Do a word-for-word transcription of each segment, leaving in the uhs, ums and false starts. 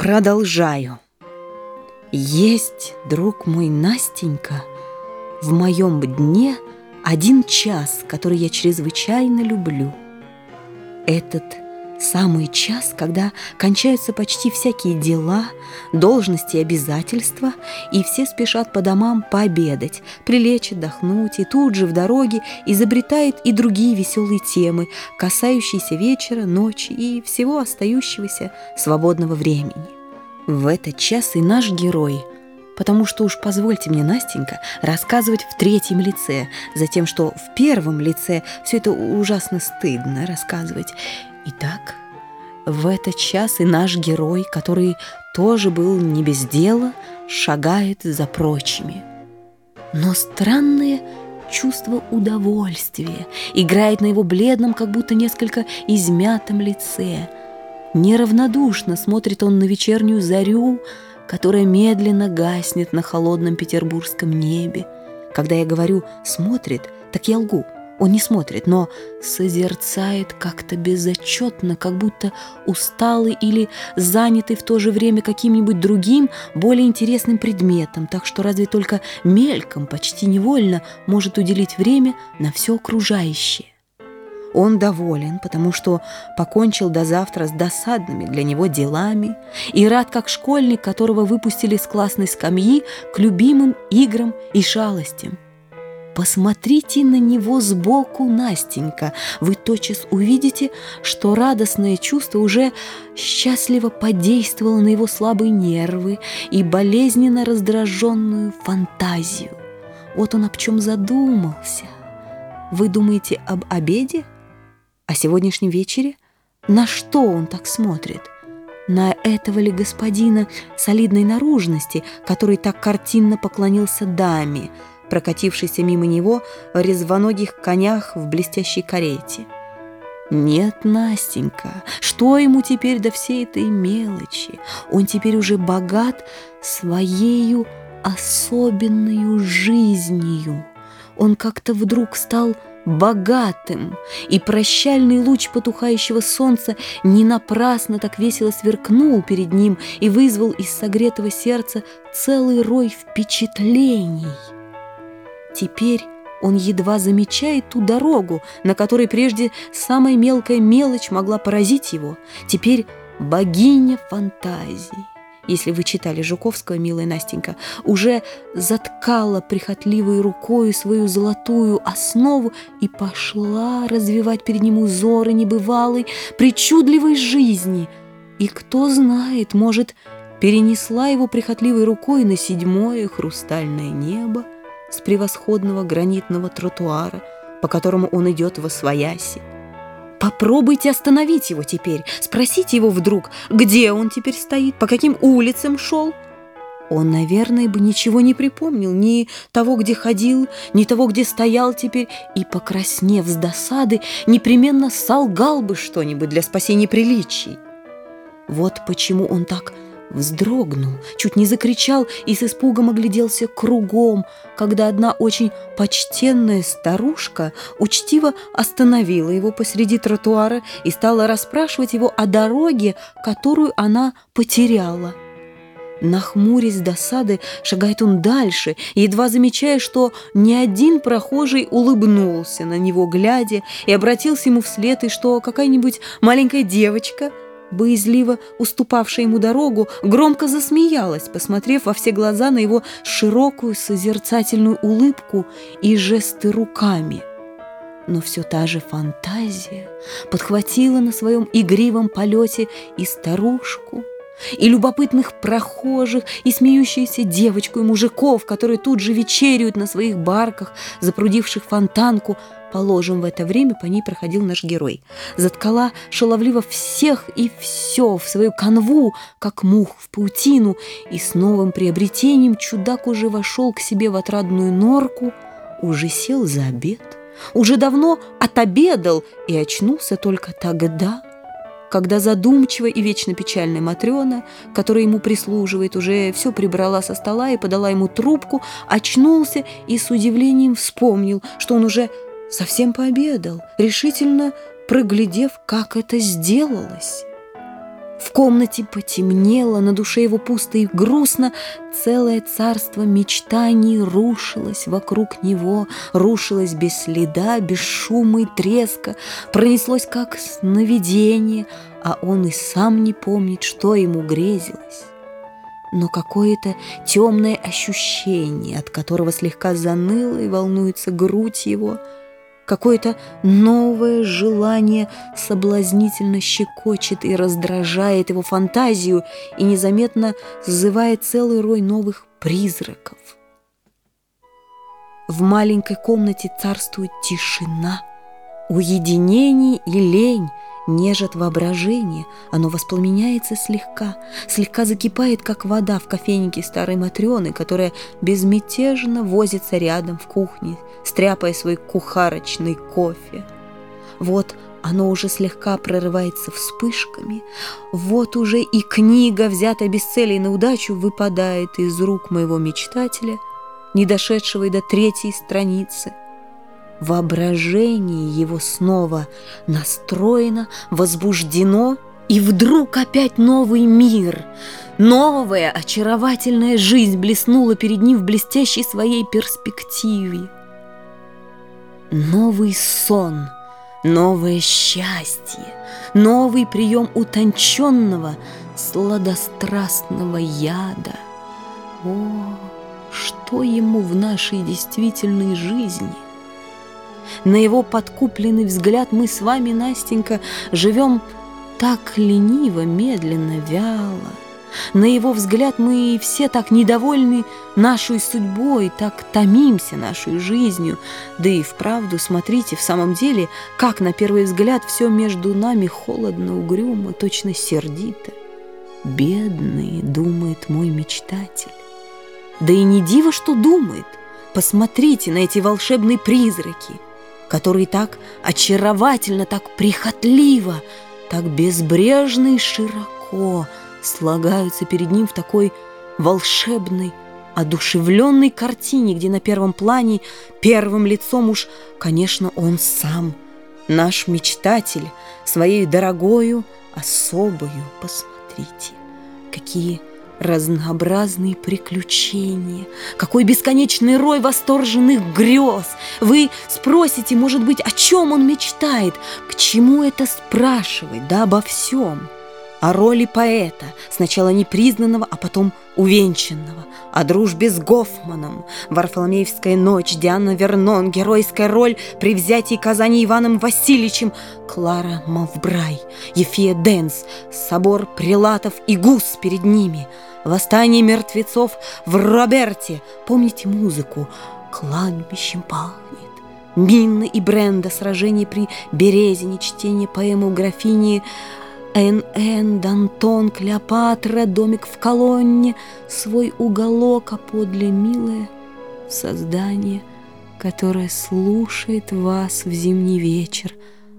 Продолжаю. Есть, друг мой, Настенька, в моем дне один час, который я чрезвычайно люблю. Этот самый час, когда кончаются почти всякие дела, должности и обязательства, и все спешат по домам пообедать, прилечь, отдохнуть, и тут же в дороге изобретает и другие веселые темы, касающиеся вечера, ночи и всего остающегося свободного времени. В этот час и наш герой, потому что уж позвольте мне, Настенька, рассказывать в третьем лице, за тем, что в первом лице все это ужасно стыдно рассказывать. Итак, в этот час и наш герой, который тоже был не без дела, шагает за прочими. Но странное чувство удовольствия играет на его бледном, как будто несколько измятом лице. Неравнодушно смотрит он на вечернюю зарю, которая медленно гаснет на холодном петербургском небе. Когда я говорю «смотрит», так я лгу. Он не смотрит, но созерцает как-то безотчетно, как будто усталый или занятый в то же время каким-нибудь другим, более интересным предметом, так что разве только мельком, почти невольно, может уделить время на все окружающее. Он доволен, потому что покончил до завтра с досадными для него делами и рад, как школьник, которого выпустили с классной скамьи к любимым играм и шалостям. Посмотрите на него сбоку, Настенька, вы тотчас увидите, что радостное чувство уже счастливо подействовало на его слабые нервы и болезненно раздраженную фантазию. Вот он об чем задумался. Вы думаете об обеде? О сегодняшнем вечере? На что он так смотрит? На этого ли господина солидной наружности, который так картинно поклонился даме, прокатившейся мимо него в резвоногих конях в блестящей карете? Нет, Настенька, что ему теперь до всей этой мелочи? Он теперь уже богат своею особенную жизнью. Он как-то вдруг стал богатым, и прощальный луч потухающего солнца не напрасно так весело сверкнул перед ним и вызвал из согретого сердца целый рой впечатлений. Теперь он едва замечает ту дорогу, на которой прежде самая мелкая мелочь могла поразить его. Теперь богиня фантазии, если вы читали Жуковского, милая Настенька, уже заткала прихотливой рукою свою золотую основу и пошла развивать перед ним узоры небывалой, причудливой жизни. И кто знает, может, перенесла его прихотливой рукой на седьмое хрустальное небо с превосходного гранитного тротуара, по которому он идет восвояси. Попробуйте остановить его теперь, спросите его вдруг, где он теперь стоит, по каким улицам шел. Он, наверное, бы ничего не припомнил, ни того, где ходил, ни того, где стоял теперь, и, покраснев с досады, непременно солгал бы что-нибудь для спасения приличий. Вот почему он так вздрогнул, чуть не закричал и с испугом огляделся кругом, когда одна очень почтенная старушка учтиво остановила его посреди тротуара и стала расспрашивать его о дороге, которую она потеряла. Нахмурясь с досады, шагает он дальше, едва замечая, что ни один прохожий улыбнулся на него, глядя, и обратился ему вслед, и что какая-нибудь маленькая девочка, боязливо уступавшая ему дорогу, громко засмеялась, посмотрев во все глаза на его широкую созерцательную улыбку и жесты руками. Но все та же фантазия подхватила на своем игривом полете и старушку, и любопытных прохожих, и смеющуюся девочку, и мужиков, которые тут же вечеряют на своих барках, запрудивших фонтанку. Положим, в это время по ней проходил наш герой. Заткала шаловливо всех и все в свою канву, как мух в паутину, и с новым приобретением чудак уже вошел к себе в отрадную норку, уже сел за обед, уже давно отобедал и очнулся только тогда, когда задумчивая и вечно печальная Матрена, которая ему прислуживает, уже все прибрала со стола и подала ему трубку, очнулся и с удивлением вспомнил, что он уже совсем пообедал, решительно проглядев, как это сделалось. В комнате потемнело, на душе его пусто и грустно. Целое царство мечтаний рушилось вокруг него, рушилось без следа, без шума и треска, пронеслось как сновидение, а он и сам не помнит, что ему грезилось. Но какое-то темное ощущение, от которого слегка заныло и волнуется грудь его, какое-то новое желание соблазнительно щекочет и раздражает его фантазию и незаметно сзывает целый рой новых призраков. В маленькой комнате царствует тишина, уединение и лень нежат воображение, оно воспламеняется слегка, слегка закипает, как вода в кофейнике старой Матрёны, которая безмятежно возится рядом в кухне, стряпая свой кухарочный кофе. Вот оно уже слегка прорывается вспышками, вот уже и книга, взятая без цели на удачу, выпадает из рук моего мечтателя, не дошедшего и до третьей страницы. Воображение его снова настроено, возбуждено, и вдруг опять новый мир, новая очаровательная жизнь блеснула перед ним в блестящей своей перспективе. Новый сон, новое счастье, новый прием утонченного, сладострастного яда. О, что ему в нашей действительной жизни? На его подкупленный взгляд мы с вами, Настенька, живем так лениво, медленно, вяло. На его взгляд мы все так недовольны нашей судьбой, так томимся нашей жизнью. Да и вправду, смотрите, в самом деле, как на первый взгляд все между нами холодно, угрюмо, точно сердито. Бедный, думает мой мечтатель. Да и не диво, что думает. Посмотрите на эти волшебные призраки, которые так очаровательно, так прихотливо, так безбрежно и широко слагаются перед ним в такой волшебной, одушевленной картине, где на первом плане, первым лицом уж, конечно, он сам, наш мечтатель, своей дорогою, особою. Посмотрите, какие разнообразные приключения, какой бесконечный рой восторженных грез. Вы спросите, может быть, о чем он мечтает, к чему это спрашивать, да обо всем. О роли поэта, сначала непризнанного, а потом увенчанного, о дружбе с Гофманом, Варфоломеевская ночь, Диана Вернон, геройская роль при взятии Казани Иваном Васильевичем, Клара Мавбрай, Ефия Денс, собор прелатов и гус перед ними, восстание мертвецов в Роберте, помните музыку, кладбищем пахнет, Минна и Бренда, сражение при Березине, чтение поэмы у графини Эн Эн, Д'Антон, Клеопатра, домик в колонне, свой уголок, а подле милое создание, которое слушает вас в зимний вечер,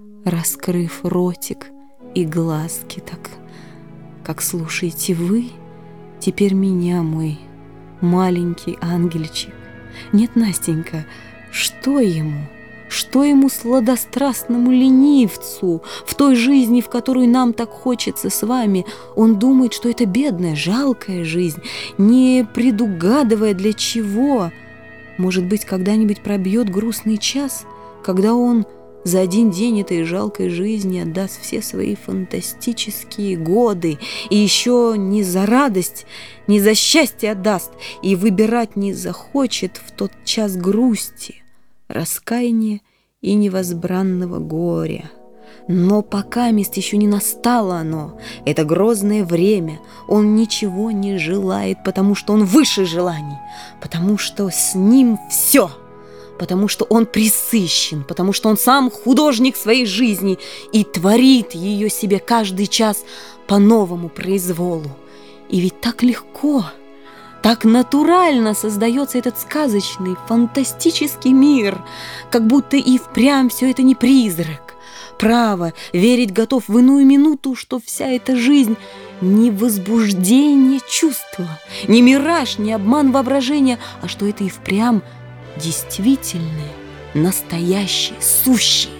раскрыв ротик и глазки, так, как слушаете вы теперь меня, мой маленький ангельчик. Нет, Настенька, что ему? Что ему, сладострастному ленивцу, в той жизни, в которую нам так хочется с вами? Он думает, что это бедная, жалкая жизнь, не предугадывая для чего. Может быть, когда-нибудь пробьет грустный час, когда он за один день этой жалкой жизни отдаст все свои фантастические годы, и еще не за радость, не за счастье отдаст, и выбирать не захочет в тот час грусти, раскаяния и невозбранного горя. Но пока мест еще не настало оно, это грозное время, он ничего не желает, потому что он выше желаний, потому что с ним все, потому что он пресыщен, потому что он сам художник своей жизни и творит ее себе каждый час по новому произволу. И ведь так легко, так натурально создается этот сказочный, фантастический мир, как будто и впрямь все это не призрак. Право, верить готов в иную минуту, что вся эта жизнь не возбуждение чувства, не мираж, не обман воображения, а что это и впрямь действительное, настоящее, сущее.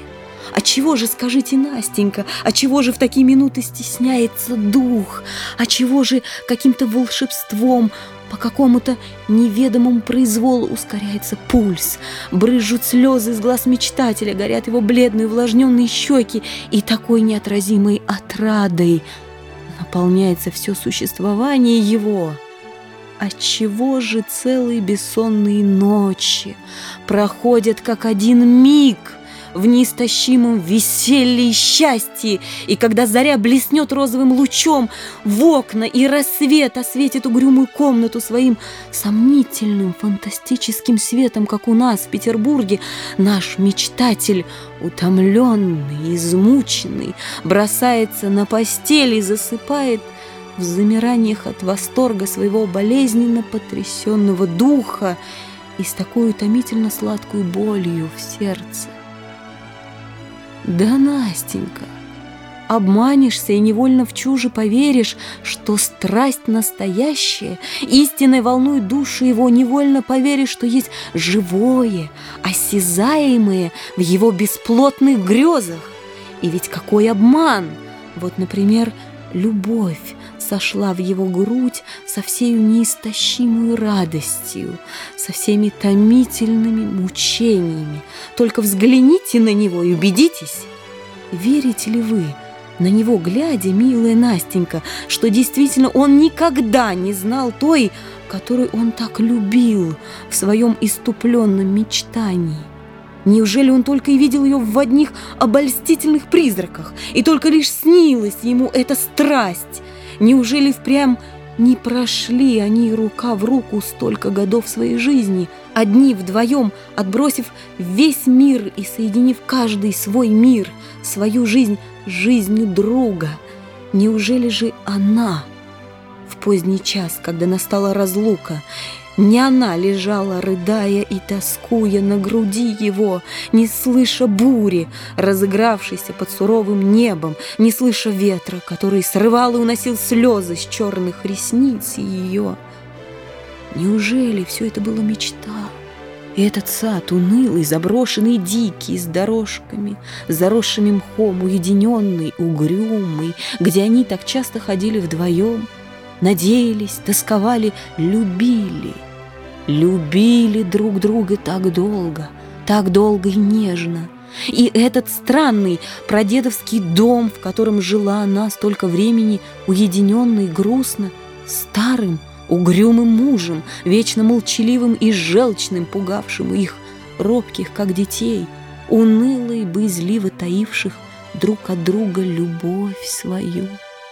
Отчего же, скажите, Настенька, отчего же в такие минуты стесняется дух? Отчего же каким-то волшебством, по какому-то неведомому произволу ускоряется пульс, брызжут слезы из глаз мечтателя, горят его бледные увлажненные щеки, и такой неотразимой отрадой наполняется все существование его? Отчего же целые бессонные ночи проходят как один миг в неистощимом веселье и счастье, и когда заря блеснет розовым лучом в окна, и рассвет осветит угрюмую комнату своим сомнительным фантастическим светом, как у нас в Петербурге, наш мечтатель, утомленный, измученный, бросается на постель и засыпает в замираниях от восторга своего болезненно потрясенного духа и с такой утомительно сладкой болью в сердце. Да, Настенька, обманешься и невольно в чуже поверишь, что страсть настоящая, истинной волнует душу его, невольно поверишь, что есть живое, осязаемое в его бесплотных грезах. И ведь какой обман! Вот, например, любовь сошла в его грудь со всею неистощимую радостью, со всеми томительными мучениями. Только взгляните на него и убедитесь, верите ли вы, на него глядя, милая Настенька, что действительно он никогда не знал той, которую он так любил в своем иступленном мечтании. Неужели он только и видел ее в одних обольстительных призраках, и только лишь снилась ему эта страсть? Неужели впрямь не прошли они рука в руку столько годов своей жизни, одни вдвоем, отбросив весь мир и соединив каждый свой мир, свою жизнь с жизнью друга? Неужели же она в поздний час, когда настала разлука, не она лежала, рыдая и тоскуя на груди его, не слыша бури, разыгравшейся под суровым небом, не слыша ветра, который срывал и уносил слезы с черных ресниц ее? Неужели все это была мечта? И этот сад унылый, заброшенный, дикий, с дорожками, заросшими мхом, уединенный, угрюмый, где они так часто ходили вдвоем, надеялись, тосковали, любили. Любили друг друга так долго, так долго и нежно. И этот странный прадедовский дом, в котором жила она столько времени, уединенно и грустно, старым, угрюмым мужем, вечно молчаливым и желчным, пугавшим их, робких, как детей, уныло и боязливо таивших друг от друга любовь свою.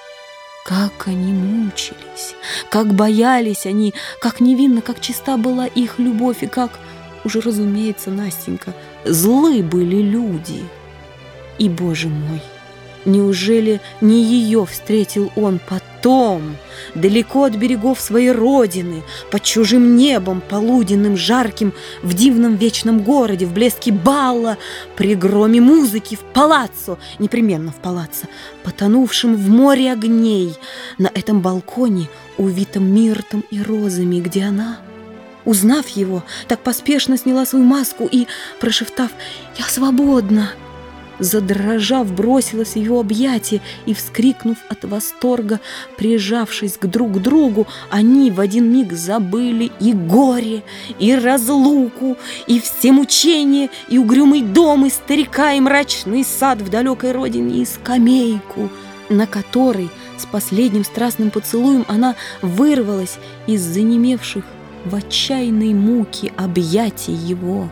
Как они мучились, как боялись они, как невинна, как чиста была их любовь, и как, уже разумеется, Настенька, злы были люди. И, Боже мой, неужели не ее встретил он потом, далеко от берегов своей родины, под чужим небом, полуденным, жарким, в дивном вечном городе, в блеске бала, при громе музыки, в палаццо, непременно в палаццо, потонувшим в море огней, на этом балконе, увитом миртом и розами, где она, узнав его, так поспешно сняла свою маску и, прошептав «Я свободна!», задрожав, бросилась в его объятия и, вскрикнув от восторга, прижавшись к друг к другу, они в один миг забыли и горе, и разлуку, и все мучения, и угрюмый дом, и старика, и мрачный сад в далекой родине, и скамейку, на которой с последним страстным поцелуем она вырвалась из занемевших в отчаянной муке объятий его.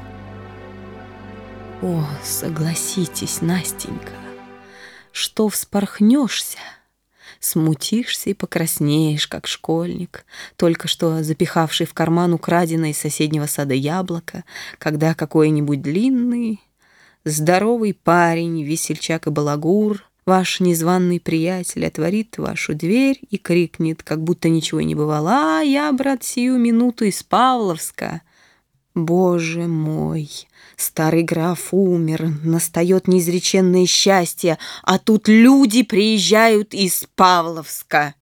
О, согласитесь, Настенька, что вспорхнешься, смутишься и покраснеешь, как школьник, только что запихавший в карман украденное из соседнего сада яблоко, когда какой-нибудь длинный, здоровый парень, весельчак и балагур, ваш незваный приятель, отворит вашу дверь и крикнет, как будто ничего не бывало: «А, я, брат, сию минуту из Павловска». Боже мой! Старый граф умер, настает неизреченное счастье, а тут люди приезжают из Павловска.